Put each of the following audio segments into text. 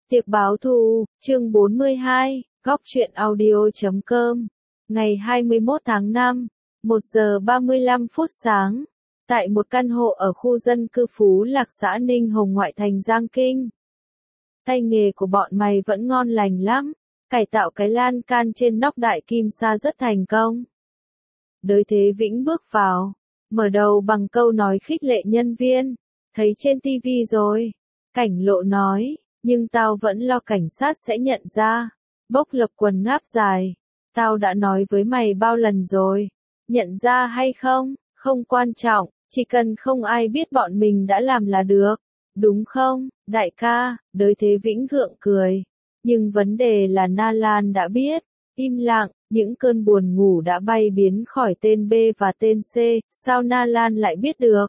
Tiệc báo thù, chương 42, góc truyện audio.com. Ngày 21 tháng 5, 1 giờ 35 phút sáng. Tại một căn hộ ở khu dân cư Phú Lạc xã Ninh Hồng ngoại thành Giang Kinh. Tay nghề của bọn mày vẫn ngon lành lắm. Cải tạo cái lan can trên nóc đại kim sa rất thành công. Đới Thế Vĩnh bước vào, mở đầu bằng câu nói khích lệ nhân viên. Thấy trên TV rồi. Cảnh Lộ nói, nhưng tao vẫn lo cảnh sát sẽ nhận ra. Bốc Lập Quần ngáp dài. Tao đã nói với mày bao lần rồi. Nhận ra hay không, không quan trọng, chỉ cần không ai biết bọn mình đã làm là được. Đúng không, đại ca? Đới Thế Vĩnh gượng cười. Nhưng vấn đề là Na Lan đã biết. Im lặng, những cơn buồn ngủ đã bay biến khỏi tên B và tên C, sao Na Lan lại biết được?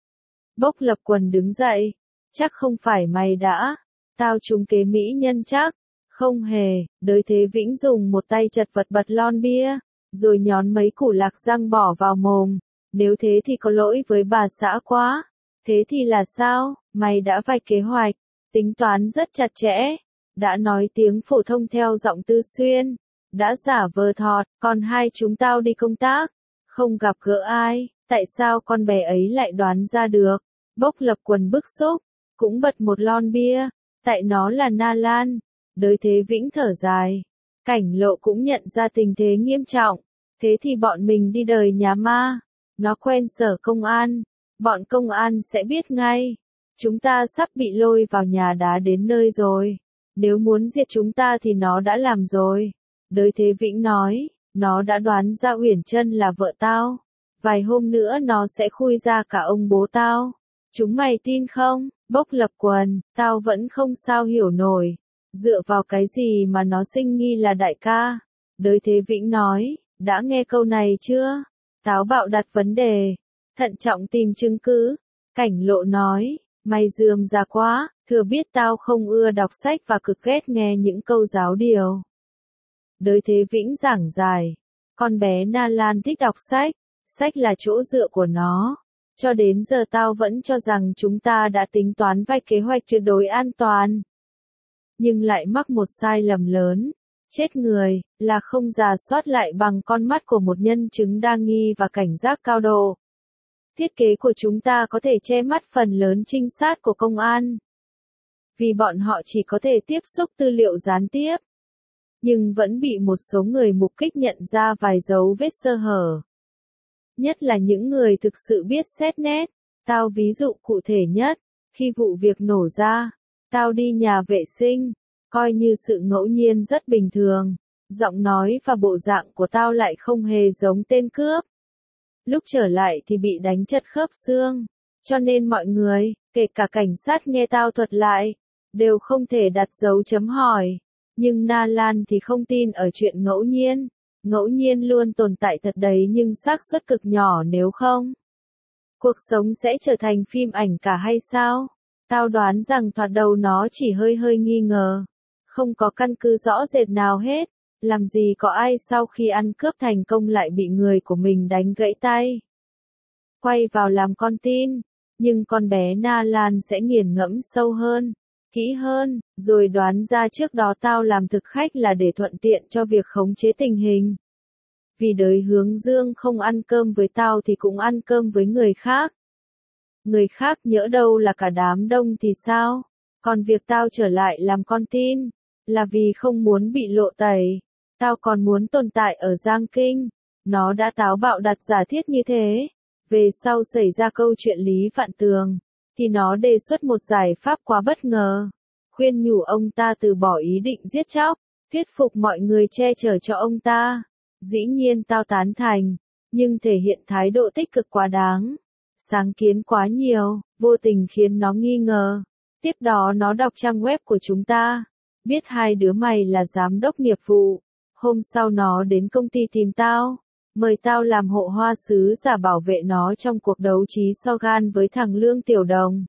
Bốc Lập Quần đứng dậy. Chắc không phải mày đã. Tao trúng kế mỹ nhân chắc. Không hề, Đới Thế Vĩnh dùng một tay chật vật bật lon bia, rồi nhón mấy củ lạc răng bỏ vào mồm. Nếu thế thì có lỗi với bà xã quá. Thế thì là sao? Mày đã vạch kế hoạch, tính toán rất chặt chẽ. Đã nói tiếng phổ thông theo giọng Tư Xuyên. Đã giả vờ thọt, còn hai chúng tao đi công tác. Không gặp gỡ ai, tại sao con bé ấy lại đoán ra được? Bốc Lập Quần bức xúc, cũng bật một lon bia. Tại nó là Na Lan. Đới Thế Vĩnh thở dài. Cảnh Lộ cũng nhận ra tình thế nghiêm trọng. Thế thì bọn mình đi đời nhà ma. Nó quen sở công an. Bọn công an sẽ biết ngay. Chúng ta sắp bị lôi vào nhà đá đến nơi rồi. Nếu muốn diệt chúng ta thì nó đã làm rồi. Đới Thế Vĩnh nói, nó đã đoán ra Uyển Trân là vợ tao. Vài hôm nữa nó sẽ khui ra cả ông bố tao. Chúng mày tin không? Bốc Lập Quần, tao vẫn không sao hiểu nổi. Dựa vào cái gì mà nó sinh nghi là đại ca? Đới Thế Vĩnh nói, đã nghe câu này chưa? Táo bạo đặt vấn đề, thận trọng tìm chứng cứ. Cảnh Lộ nói, mày rườm rà quá, thừa biết tao không ưa đọc sách và cực ghét nghe những câu giáo điều. Đới Thế Vĩnh giảng giải, con bé Na Lan thích đọc sách, sách là chỗ dựa của nó. Cho đến giờ tao vẫn cho rằng chúng ta đã tính toán vài kế hoạch tuyệt đối an toàn. Nhưng lại mắc một sai lầm lớn. Chết người, là không rà soát lại bằng con mắt của một nhân chứng đa nghi và cảnh giác cao độ. Thiết kế của chúng ta có thể che mắt phần lớn trinh sát của công an. Vì bọn họ chỉ có thể tiếp xúc tư liệu gián tiếp. Nhưng vẫn bị một số người mục kích nhận ra vài dấu vết sơ hở. Nhất là những người thực sự biết xét nét. Tao ví dụ cụ thể nhất, khi vụ việc nổ ra, tao đi nhà vệ sinh, coi như sự ngẫu nhiên rất bình thường. Giọng nói và bộ dạng của tao lại không hề giống tên cướp. Lúc trở lại thì bị đánh chật khớp xương. Cho nên mọi người, kể cả cảnh sát nghe tao thuật lại, đều không thể đặt dấu chấm hỏi. Nhưng Na Lan thì không tin ở chuyện ngẫu nhiên. Ngẫu nhiên luôn tồn tại thật đấy nhưng xác suất cực nhỏ nếu không. Cuộc sống sẽ trở thành phim ảnh cả hay sao? Tao đoán rằng thoạt đầu nó chỉ hơi nghi ngờ. Không có căn cứ rõ rệt nào hết. Làm gì có ai sau khi ăn cướp thành công lại bị người của mình đánh gãy tay. Quay vào làm con tin. Nhưng con bé Na Lan sẽ nghiền ngẫm sâu hơn, kỹ hơn, rồi đoán ra trước đó tao làm thực khách là để thuận tiện cho việc khống chế tình hình. Vì Đới Hướng Dương không ăn cơm với tao thì cũng ăn cơm với người khác. Người khác nhỡ đâu là cả đám đông thì sao? Còn việc tao trở lại làm con tin, là vì không muốn bị lộ tẩy. Tao còn muốn tồn tại ở Giang Kinh. Nó đã táo bạo đặt giả thiết như thế. Về sau xảy ra câu chuyện Lý Vạn Tường, thì nó đề xuất một giải pháp quá bất ngờ. Khuyên nhủ ông ta từ bỏ ý định giết chóc, thuyết phục mọi người che chở cho ông ta. Dĩ nhiên tao tán thành, nhưng thể hiện thái độ tích cực quá đáng. Sáng kiến quá nhiều, vô tình khiến nó nghi ngờ. Tiếp đó nó đọc trang web của chúng ta. Biết hai đứa mày là giám đốc nghiệp vụ. Hôm sau nó đến công ty tìm tao. Mời tao làm hộ hoa sứ giả bảo vệ nó trong cuộc đấu trí so gan với thằng Lương Tiểu Đồng.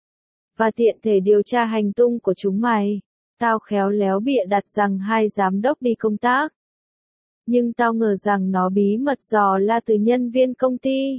Và tiện thể điều tra hành tung của chúng mày. Tao khéo léo bịa đặt rằng hai giám đốc đi công tác. Nhưng tao ngờ rằng nó bí mật dò la từ nhân viên công ty.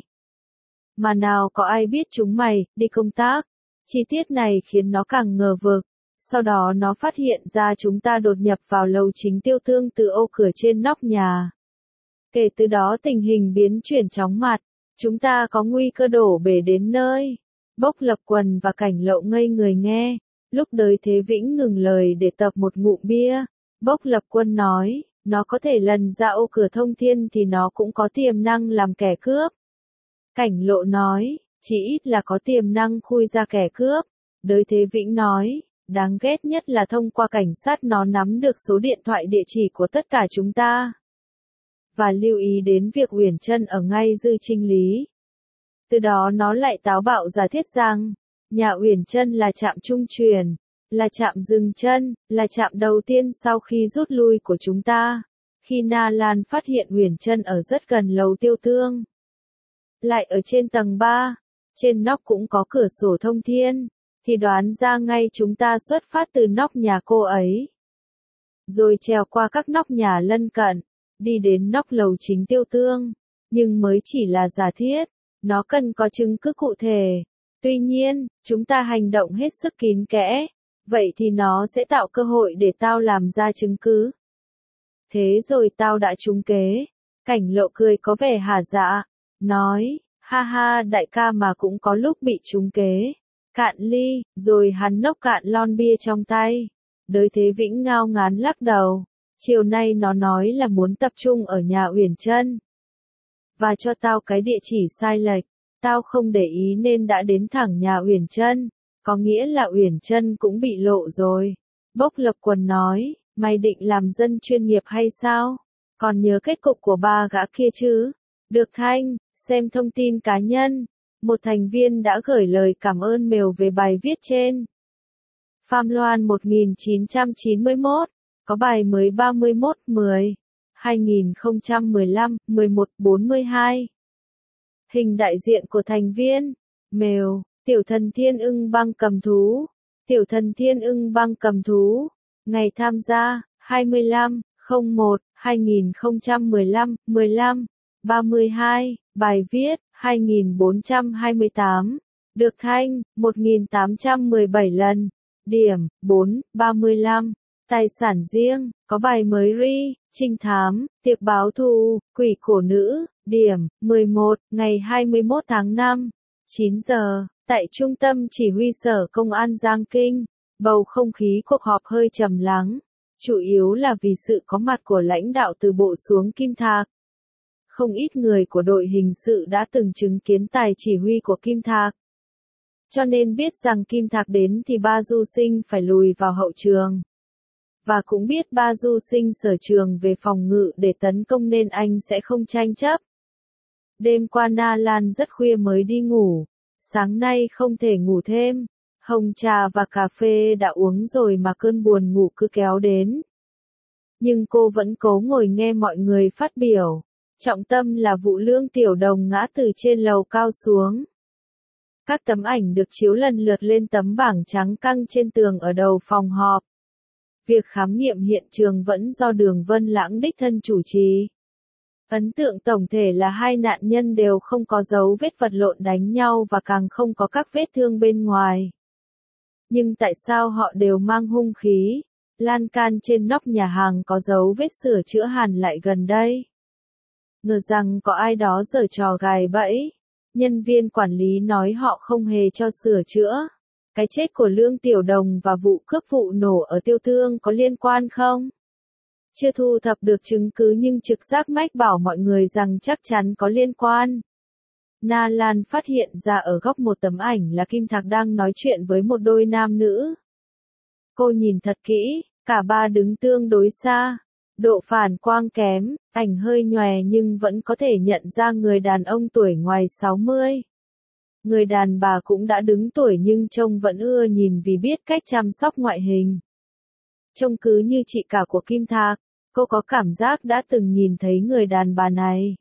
Mà nào có ai biết chúng mày đi công tác. Chi tiết này khiến nó càng ngờ vực. Sau đó nó phát hiện ra chúng ta đột nhập vào lầu chính Tiêu Tương từ ô cửa trên nóc nhà. Kể từ đó tình hình biến chuyển chóng mặt, chúng ta có nguy cơ đổ bể đến nơi. Bốc Lập Quần và Cảnh Lộ ngây người nghe, lúc Đới Thế Vĩnh ngừng lời để tập một ngụm bia. Bốc Lập Quân nói, nó có thể lần ra ô cửa thông thiên thì nó cũng có tiềm năng làm kẻ cướp. Cảnh Lộ nói, chỉ ít là có tiềm năng khui ra kẻ cướp. Đới Thế Vĩnh nói, đáng ghét nhất là thông qua cảnh sát nó nắm được số điện thoại địa chỉ của tất cả chúng ta. Và lưu ý đến việc Uyển Chân ở ngay Dư Trinh Lý. Từ đó nó lại táo bạo giả thiết rằng, nhà Uyển Chân là trạm trung truyền, là trạm dừng chân, là trạm đầu tiên sau khi rút lui của chúng ta. Khi Na Lan phát hiện Uyển Chân ở rất gần lầu Tiêu Tương, lại ở trên tầng 3, trên nóc cũng có cửa sổ thông thiên, thì đoán ra ngay chúng ta xuất phát từ nóc nhà cô ấy. Rồi trèo qua các nóc nhà lân cận, đi đến nóc lầu chính Tiêu Tương, nhưng mới chỉ là giả thiết, nó cần có chứng cứ cụ thể. Tuy nhiên, chúng ta hành động hết sức kín kẽ, vậy thì nó sẽ tạo cơ hội để tao làm ra chứng cứ. Thế rồi tao đã trúng kế. Cảnh Lộ cười có vẻ hả dạ, nói, ha ha đại ca mà cũng có lúc bị trúng kế. Cạn ly, rồi hắn nốc cạn lon bia trong tay. Đới Thế Vĩnh ngao ngán lắc đầu. Chiều nay nó nói là muốn tập trung ở nhà Uyển Chân. Và cho tao cái địa chỉ sai lệch. Tao không để ý nên đã đến thẳng nhà Uyển Chân. Có nghĩa là Uyển Chân cũng bị lộ rồi. Bốc Lập Quần nói, mày định làm dân chuyên nghiệp hay sao? Còn nhớ kết cục của ba gã kia chứ? Được Thanh, xem thông tin cá nhân. Một thành viên đã gửi lời cảm ơn mail về bài viết trên. Pham Loan 1991, có bài mới 31/10/2015, 11:42. Hình đại diện của thành viên. Mail, Tiểu Thần Thiên Ưng Băng Cầm Thú. Tiểu Thần Thiên Ưng Băng Cầm Thú. Ngày tham gia, 25/01/2015, 32. Bài viết, 2428. Được Thanh, 1817 lần. Điểm, 4, 35. Tài sản riêng, có bài mới ri, trinh thám, tiệc báo thù, quỷ cổ nữ. Điểm, 11, ngày 21 tháng 5, 9 giờ, tại Trung tâm Chỉ huy Sở Công an Giang Kinh. Bầu không khí cuộc họp hơi trầm lắng, chủ yếu là vì sự có mặt của lãnh đạo từ bộ xuống Kim Thạc. Không ít người của đội hình sự đã từng chứng kiến tài chỉ huy của Kim Thạc. Cho nên biết rằng Kim Thạc đến thì Ba Du Sinh phải lùi vào hậu trường. Và cũng biết Ba Du Sinh sở trường về phòng ngự để tấn công nên anh sẽ không tranh chấp. Đêm qua Na Lan rất khuya mới đi ngủ. Sáng nay không thể ngủ thêm. Hồng trà và cà phê đã uống rồi mà cơn buồn ngủ cứ kéo đến. Nhưng cô vẫn cố ngồi nghe mọi người phát biểu. Trọng tâm là vụ Lương Tiểu Đồng ngã từ trên lầu cao xuống. Các tấm ảnh được chiếu lần lượt lên tấm bảng trắng căng trên tường ở đầu phòng họp. Việc khám nghiệm hiện trường vẫn do Đường Vân Lãng đích thân chủ trì. Ấn tượng tổng thể là hai nạn nhân đều không có dấu vết vật lộn đánh nhau và càng không có các vết thương bên ngoài. Nhưng tại sao họ đều mang hung khí? Lan can trên nóc nhà hàng có dấu vết sửa chữa hàn lại gần đây. Ngờ rằng có ai đó giở trò gài bẫy. Nhân viên quản lý nói họ không hề cho sửa chữa. Cái chết của Lương Tiểu Đồng và vụ cướp vụ nổ ở Tiêu Tương có liên quan không? Chưa thu thập được chứng cứ nhưng trực giác mách bảo mọi người rằng chắc chắn có liên quan. Na Lan phát hiện ra ở góc một tấm ảnh là Kim Thạc đang nói chuyện với một đôi nam nữ. Cô nhìn thật kỹ, cả ba đứng tương đối xa. Độ phản quang kém, ảnh hơi nhòe nhưng vẫn có thể nhận ra người đàn ông tuổi ngoài 60. Người đàn bà cũng đã đứng tuổi nhưng trông vẫn ưa nhìn vì biết cách chăm sóc ngoại hình. Trông cứ như chị cả của Kim Thạc, cô có cảm giác đã từng nhìn thấy người đàn bà này.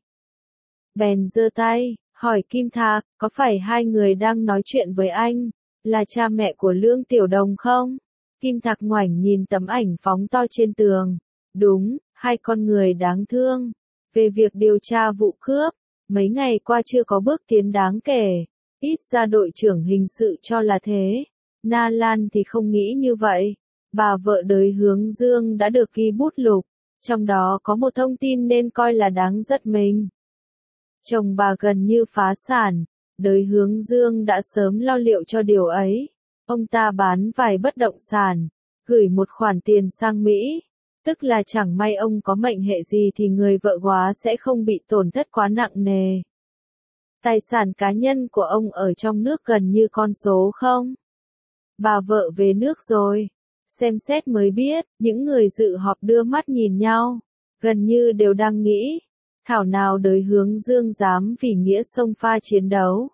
Bèn giơ tay, hỏi Kim Thạc, có phải hai người đang nói chuyện với anh, là cha mẹ của Lương Tiểu Đồng không? Kim Thạc ngoảnh nhìn tấm ảnh phóng to trên tường. Đúng, hai con người đáng thương. Về việc điều tra vụ cướp, mấy ngày qua chưa có bước tiến đáng kể. Ít ra đội trưởng hình sự cho là thế. Na Lan thì không nghĩ như vậy. Bà vợ Đới Hướng Dương đã được ghi bút lục, trong đó có một thông tin nên coi là đáng giật mình. Chồng bà gần như phá sản, Đới Hướng Dương đã sớm lo liệu cho điều ấy. Ông ta bán vài bất động sản, gửi một khoản tiền sang Mỹ, tức là chẳng may ông có mệnh hệ gì thì người vợ góa sẽ không bị tổn thất quá nặng nề. Tài sản cá nhân của ông ở trong nước gần như con số không. Bà vợ về nước rồi. Xem xét mới biết, những người dự họp đưa mắt nhìn nhau, gần như đều đang nghĩ, thảo nào Đới Hướng Dương dám vì nghĩa xông pha chiến đấu.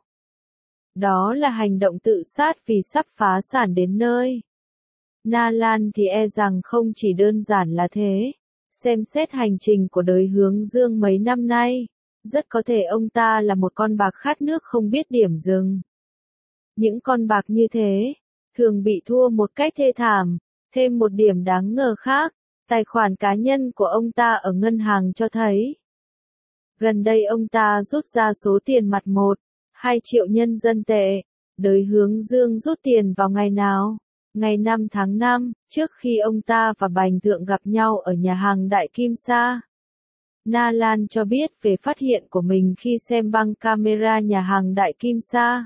Đó là hành động tự sát vì sắp phá sản đến nơi. Na Lan thì e rằng không chỉ đơn giản là thế. Xem xét hành trình của Đới Hướng Dương mấy năm nay, rất có thể ông ta là một con bạc khát nước không biết điểm dừng. Những con bạc như thế, thường bị thua một cách thê thảm. Thêm một điểm đáng ngờ khác, tài khoản cá nhân của ông ta ở ngân hàng cho thấy. Gần đây ông ta rút ra số tiền mặt 1,2 triệu nhân dân tệ. Đới Hướng Dương rút tiền vào ngày nào? Ngày 5 tháng 5, trước khi ông ta và Bành Thượng gặp nhau ở nhà hàng Đại Kim Sa. Na Lan cho biết về phát hiện của mình khi xem băng camera nhà hàng Đại Kim Sa.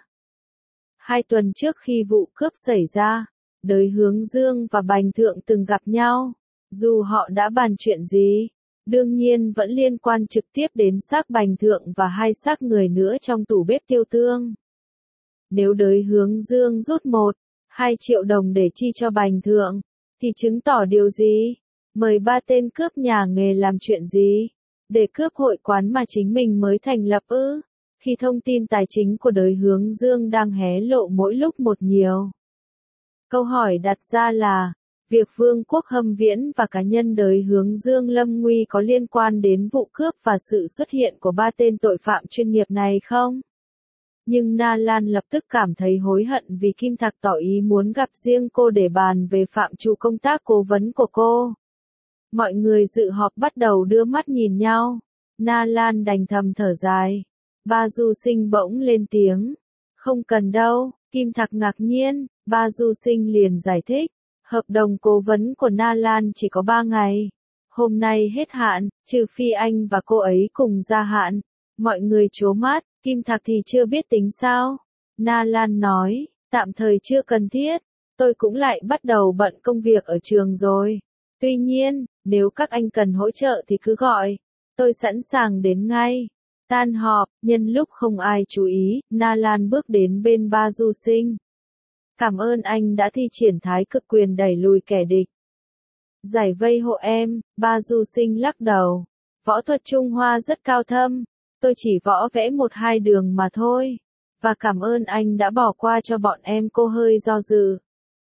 2 tuần trước khi vụ cướp xảy ra, Đới Hướng Dương và Bành Thượng từng gặp nhau. Dù họ đã bàn chuyện gì, đương nhiên vẫn liên quan trực tiếp đến xác Bành Thượng và 2 xác người nữa trong tủ bếp tiêu tương. Nếu Đới Hướng Dương rút 1,2 triệu đồng để chi cho Bành Thượng, thì chứng tỏ điều gì? Mời 3 tên cướp nhà nghề làm chuyện gì? Để cướp hội quán mà chính mình mới thành lập ư? Khi thông tin tài chính của Đới Hướng Dương đang hé lộ mỗi lúc một nhiều. Câu hỏi đặt ra là, việc Vương quốc Hâm Viễn và cá nhân Đới Hướng Dương lâm nguy có liên quan đến vụ cướp và sự xuất hiện của 3 tên tội phạm chuyên nghiệp này không? Nhưng Na Lan lập tức cảm thấy hối hận vì Kim Thạc tỏ ý muốn gặp riêng cô để bàn về phạm trù công tác cố vấn của cô. Mọi người dự họp bắt đầu đưa mắt nhìn nhau. Na Lan đành thầm thở dài. Ba Du Sinh bỗng lên tiếng. Không cần đâu. Kim Thạc ngạc nhiên. Ba Du Sinh liền giải thích. Hợp đồng cố vấn của Na Lan chỉ có 3 ngày. Hôm nay hết hạn, trừ phi anh và cô ấy cùng gia hạn. Mọi người trố mắt. Kim Thạc thì chưa biết tính sao. Na Lan nói, tạm thời chưa cần thiết. Tôi cũng lại bắt đầu bận công việc ở trường rồi. Tuy nhiên, nếu các anh cần hỗ trợ thì cứ gọi. Tôi sẵn sàng đến ngay. Tan họp, nhân lúc không ai chú ý, Na Lan bước đến bên Ba Du Sinh. Cảm ơn anh đã thi triển thái cực quyền đẩy lùi kẻ địch. Giải vây hộ em, Ba Du Sinh lắc đầu. Võ thuật Trung Hoa rất cao thâm. Tôi chỉ võ vẽ 1-2 đường mà thôi. Và cảm ơn anh đã bỏ qua cho bọn em. Cô hơi do dự.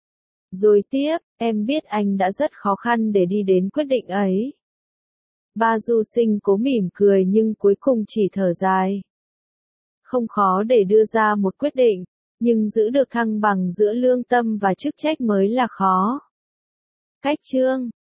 Rồi tiếp, em biết anh đã rất khó khăn để đi đến quyết định ấy. Ba Du Sinh cố mỉm cười nhưng cuối cùng chỉ thở dài. Không khó để đưa ra một quyết định, nhưng giữ được thăng bằng giữa lương tâm và chức trách mới là khó. Cách chương